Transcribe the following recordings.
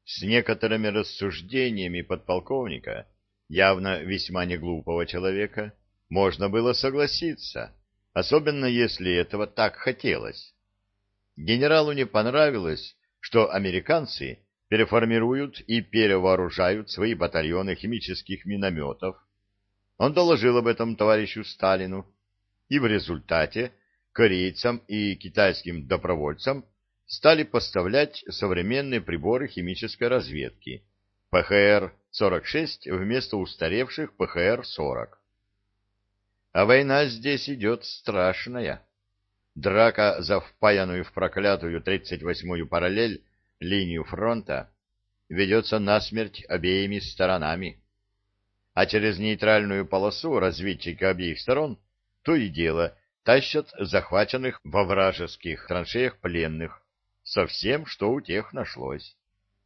С некоторыми рассуждениями подполковника, явно весьма неглупого человека, можно было согласиться, особенно если этого так хотелось. Генералу не понравилось, что американцы переформируют и перевооружают свои батальоны химических минометов. Он доложил об этом товарищу Сталину, и в результате корейцам и китайским добровольцам стали поставлять современные приборы химической разведки ПХР-46 вместо устаревших ПХР-40. А война здесь идет страшная. Драка за впаянную в проклятую 38-ю параллель линию фронта ведется насмерть обеими сторонами. А через нейтральную полосу разведчики обеих сторон то и дело тащат захваченных во вражеских траншеях пленных со всем, что у тех нашлось.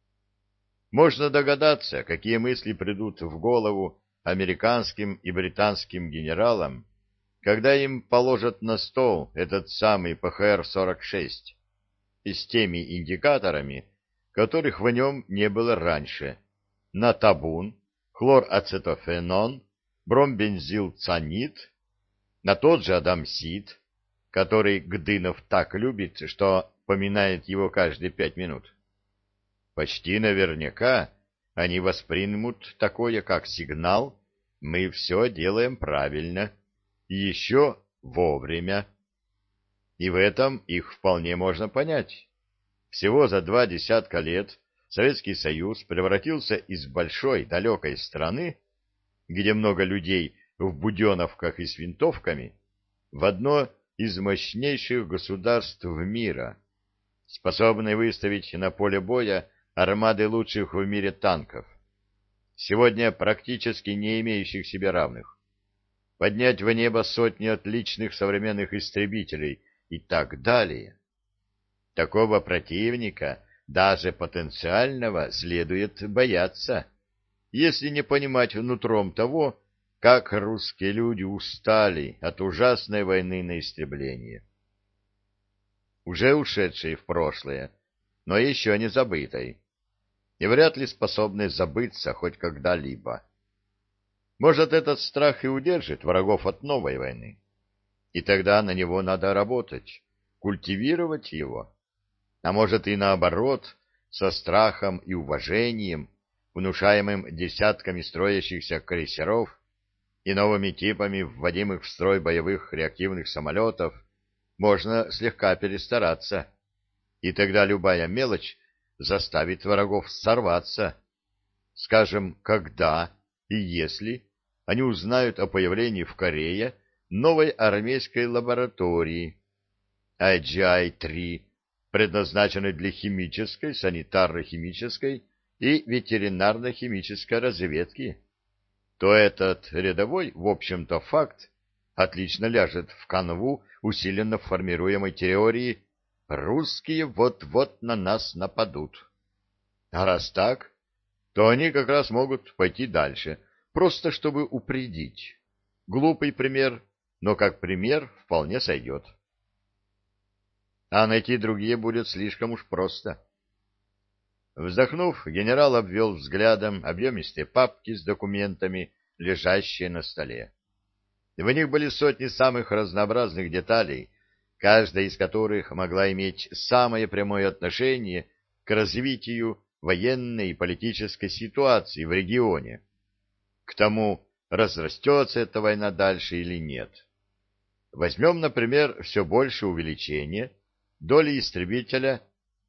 Можно догадаться, какие мысли придут в голову американским и британским генералам, когда им положат на стол этот самый ПХР-46 и с теми индикаторами, которых в нем не было раньше, на табун, хлорацетофенон, бромбензилцианид, на тот же адамсид, который Гдынов так любит, что поминает его каждые 5 минут. Почти наверняка они воспримут такое, как сигнал «мы все делаем правильно» и еще вовремя. И в этом их вполне можно понять. Всего за 2 десятка лет Советский Союз превратился из большой далекой страны, где много людей в буденовках и с винтовками, в одно из мощнейших государств мира, способное выставить на поле боя армады лучших в мире танков, сегодня практически не имеющих себе равных, поднять в небо сотни отличных современных истребителей и так далее. Такого противника, даже потенциального, следует бояться, если не понимать нутром того, как русские люди устали от ужасной войны на истребление. Уже ушедшей в прошлое, но еще не забытой, и вряд ли способной забыться хоть когда-либо. Может, этот страх и удержит врагов от новой войны, и тогда на него надо работать, культивировать его. А может и наоборот, со страхом и уважением, внушаемым десятками строящихся крейсеров и новыми типами вводимых в строй боевых реактивных самолетов, можно слегка перестараться, и тогда любая мелочь заставит врагов сорваться. Скажем, когда и если они узнают о появлении в Корее новой армейской лаборатории IGI-3, предназначенной для химической, санитарно-химической и ветеринарно-химической разведки, то этот рядовой, в общем-то, факт отлично ляжет в канву усиленно формируемой теории «русские вот-вот на нас нападут». А раз так, то они как раз могут пойти дальше, просто чтобы упредить. Глупый пример, но как пример вполне сойдет. А найти другие будет слишком уж просто. Вздохнув, генерал обвел взглядом объемистые папки с документами, лежащие на столе. В них были сотни самых разнообразных деталей, каждая из которых могла иметь самое прямое отношение к развитию военной и политической ситуации в регионе, к тому, разрастется эта война дальше или нет. Возьмем, например, все больше увеличение доли истребителя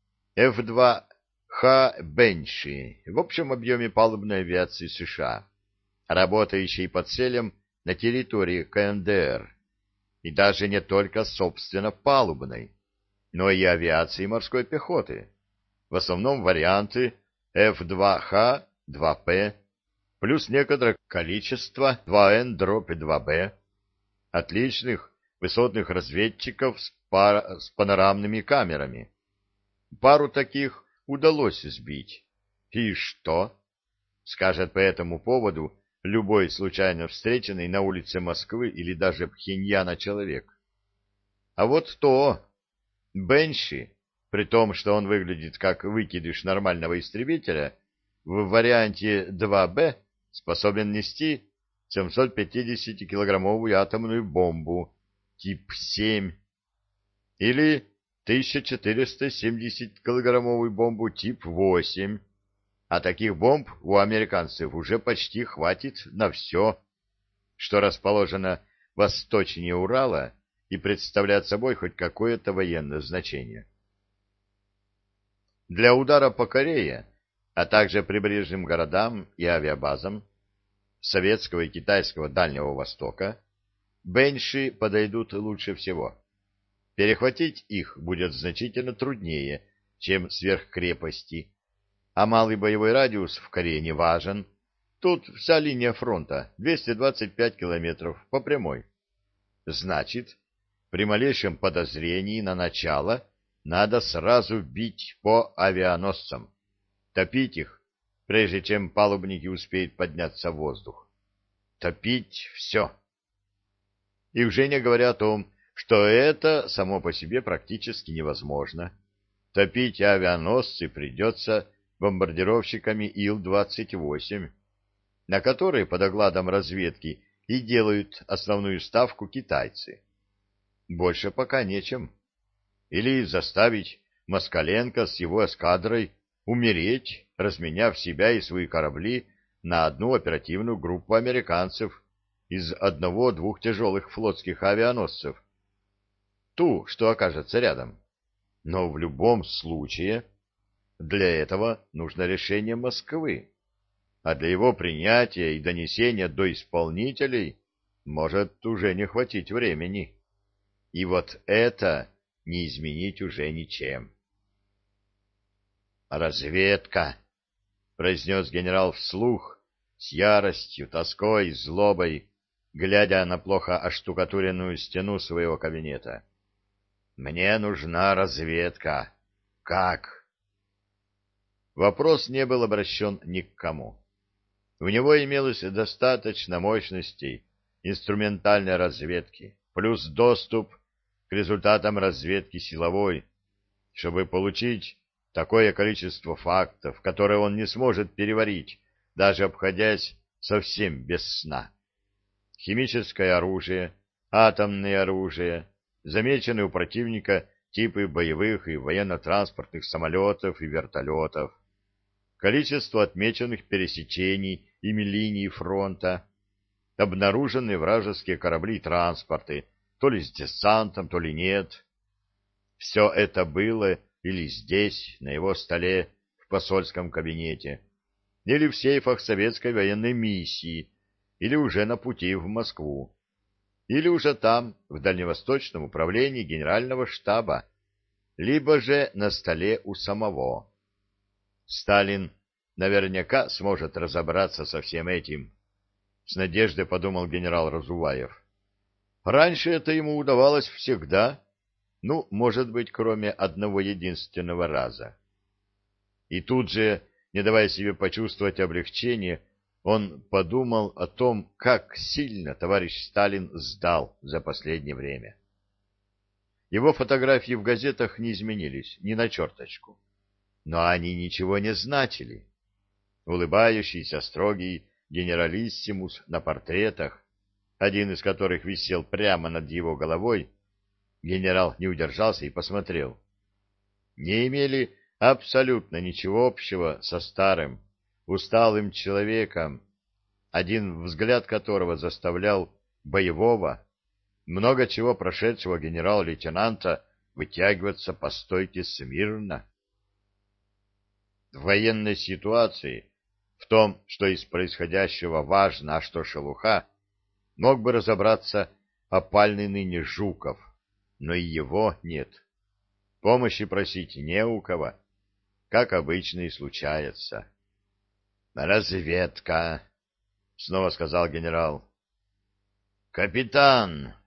F-2H Бенши в общем объеме палубной авиации США, работающей по целям на территории КНДР, и даже не только собственно палубной, но и авиации морской пехоты. В основном варианты F-2H, 2P, плюс некоторое количество 2N-2B, отличных высотных разведчиков с панорамными камерами. Пару таких удалось сбить. И что? Скажет по этому поводу любой случайно встреченный на улице Москвы или даже Пхеньяна человек. А вот то, Бенши при том, что он выглядит как выкидыш нормального истребителя, в варианте 2Б способен нести 750-килограммовую атомную бомбу тип 7 или 1470-килограммовую бомбу тип 8, а таких бомб у американцев уже почти хватит на все, что расположено восточнее Урала и представляет собой хоть какое-то военное значение. Для удара по Корее, а также прибрежным городам и авиабазам советского и китайского Дальнего Востока, Бенши подойдут лучше всего. Перехватить их будет значительно труднее, чем сверхкрепости, а малый боевой радиус в Корее не важен. Тут вся линия фронта 225 километров по прямой. Значит, при малейшем подозрении на начало надо сразу бить по авианосцам, топить их, прежде чем палубники успеют подняться в воздух. Топить все. И уже не говоря о том, что это само по себе практически невозможно. Топить авианосцы придется бомбардировщиками Ил-28, на которые под огладом разведки и делают основную ставку китайцы. Больше пока нечем. Или заставить Москаленко с его эскадрой умереть, разменяв себя и свои корабли на одну оперативную группу американцев из одного-двух тяжелых флотских авианосцев, ту, что окажется рядом. Но в любом случае для этого нужно решение Москвы, а для его принятия и донесения до исполнителей может уже не хватить времени. И вот это не изменить уже ничем. «Разведка!» — произнес генерал вслух, с яростью, тоской и злобой, глядя на плохо оштукатуренную стену своего кабинета. «Мне нужна разведка. Как?» Вопрос не был обращен ни к кому. У него имелось достаточно мощностей инструментальной разведки, плюс доступ к результатам разведки силовой, чтобы получить такое количество фактов, которые он не сможет переварить, даже обходясь совсем без сна. Химическое оружие, атомное оружие, замеченные у противника типы боевых и военно-транспортных самолетов и вертолетов, количество отмеченных пересечений ими линий фронта, обнаруженные вражеские корабли и транспорты, то ли с десантом, то ли нет. Все это было или здесь, на его столе, в посольском кабинете, или в сейфах советской военной миссии, или уже на пути в Москву, или уже там, в Дальневосточном управлении Генерального штаба, либо же на столе у самого. Сталин наверняка сможет разобраться со всем этим, с надеждой подумал генерал Разуваев. Раньше это ему удавалось всегда, ну, может быть, кроме одного единственного раза. И тут же, не давая себе почувствовать облегчение, он подумал о том, как сильно товарищ Сталин сдал за последнее время. Его фотографии в газетах не изменились ни на черточку, но они ничего не значили. Улыбающийся строгий генералиссимус на портретах, один из которых висел прямо над его головой, генерал не удержался и посмотрел. Не имели абсолютно ничего общего со старым, усталым человеком, один взгляд которого заставлял боевого, много чего прошедшего генерал-лейтенанта вытягиваться по стойке смирно. В военной ситуации, в том, что из происходящего важно, а что шелуха, мог бы разобраться опальный ныне Жуков, но и его нет. Помощи просить не у кого, как обычно и случается. «Разведка», — снова сказал генерал. «Капитан»,